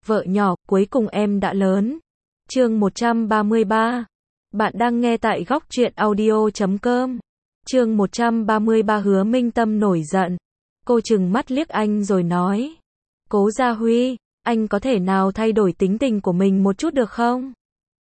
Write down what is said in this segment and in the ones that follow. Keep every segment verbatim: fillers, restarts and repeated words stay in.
Vợ nhỏ, cuối cùng em đã lớn. Chương một trăm ba mươi ba. Bạn đang nghe tại góc truyện audio chấm com. Chương một trăm ba mươi ba. Hứa Minh Tâm nổi giận. Cô trừng mắt liếc anh rồi nói. Cố Gia Huy, anh có thể nào thay đổi tính tình của mình một chút được không?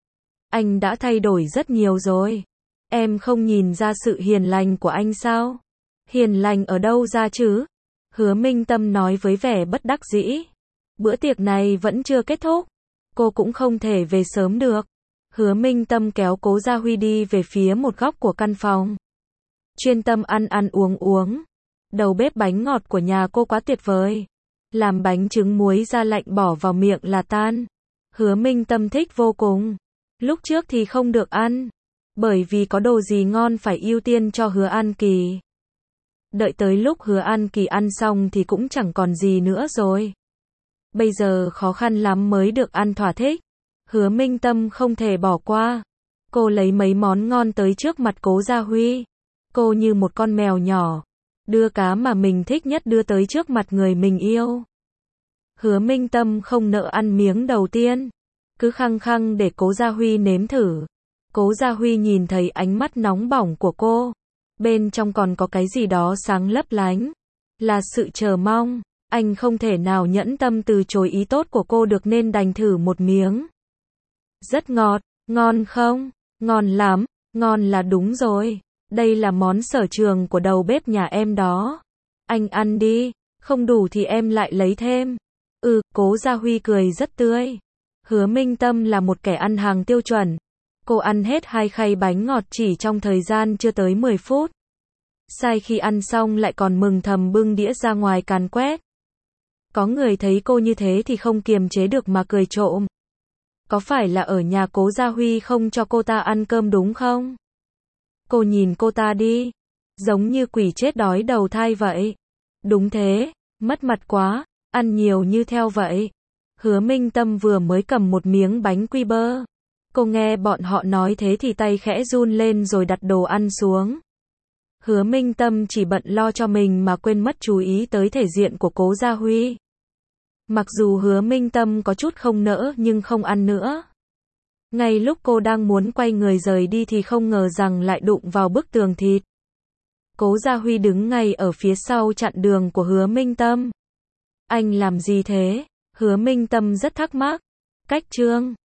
Anh đã thay đổi rất nhiều rồi. Em không nhìn ra sự hiền lành của anh sao? Hiền lành ở đâu ra chứ? Hứa Minh Tâm nói với vẻ bất đắc dĩ. Bữa tiệc này vẫn chưa kết thúc. Cô cũng không thể về sớm được. Hứa Minh Tâm kéo Cố Gia Huy đi về phía một góc của căn phòng. Chuyên tâm ăn ăn uống uống. Đầu bếp bánh ngọt của nhà cô quá tuyệt vời. Làm bánh trứng muối ra lạnh bỏ vào miệng là tan. Hứa Minh Tâm thích vô cùng. Lúc trước thì không được ăn. Bởi vì có đồ gì ngon phải ưu tiên cho Hứa An Kỳ. Đợi tới lúc Hứa An Kỳ ăn xong thì cũng chẳng còn gì nữa rồi. Bây giờ khó khăn lắm mới được ăn thỏa thích. Hứa Minh Tâm không thể bỏ qua. Cô lấy mấy món ngon tới trước mặt Cố Gia Huy. Cô như một con mèo nhỏ. Đưa cá mà mình thích nhất đưa tới trước mặt người mình yêu. Hứa Minh Tâm không nỡ ăn miếng đầu tiên. Cứ khăng khăng để Cố Gia Huy nếm thử. Cố Gia Huy nhìn thấy ánh mắt nóng bỏng của cô. Bên trong còn có cái gì đó sáng lấp lánh. Là sự chờ mong. Anh không thể nào nhẫn tâm từ chối ý tốt của cô được nên đành thử một miếng. Rất ngọt, ngon không? Ngon lắm, ngon là đúng rồi. Đây là món sở trường của đầu bếp nhà em đó. Anh ăn đi, không đủ thì em lại lấy thêm. Ừ, Cố Gia Huy cười rất tươi. Hứa Minh Tâm là một kẻ ăn hàng tiêu chuẩn. Cô ăn hết hai khay bánh ngọt chỉ trong thời gian chưa tới mười phút. Sai khi ăn xong lại còn mừng thầm bưng đĩa ra ngoài càn quét. Có người thấy cô như thế thì không kiềm chế được mà cười trộm. Có phải là ở nhà Cố Gia Huy không cho cô ta ăn cơm đúng không? Cô nhìn cô ta đi. Giống như quỷ chết đói đầu thai vậy. Đúng thế, mất mặt quá, ăn nhiều như theo vậy. Hứa Minh Tâm vừa mới cầm một miếng bánh quy bơ. Cô nghe bọn họ nói thế thì tay khẽ run lên rồi đặt đồ ăn xuống. Hứa Minh Tâm chỉ bận lo cho mình mà quên mất chú ý tới thể diện của Cố Gia Huy. Mặc dù Hứa Minh Tâm có chút không nỡ nhưng không ăn nữa. Ngay lúc cô đang muốn quay người rời đi thì không ngờ rằng lại đụng vào bức tường thịt. Cố Gia Huy đứng ngay ở phía sau chặn đường của Hứa Minh Tâm. Anh làm gì thế? Hứa Minh Tâm rất thắc mắc. Cách Trương.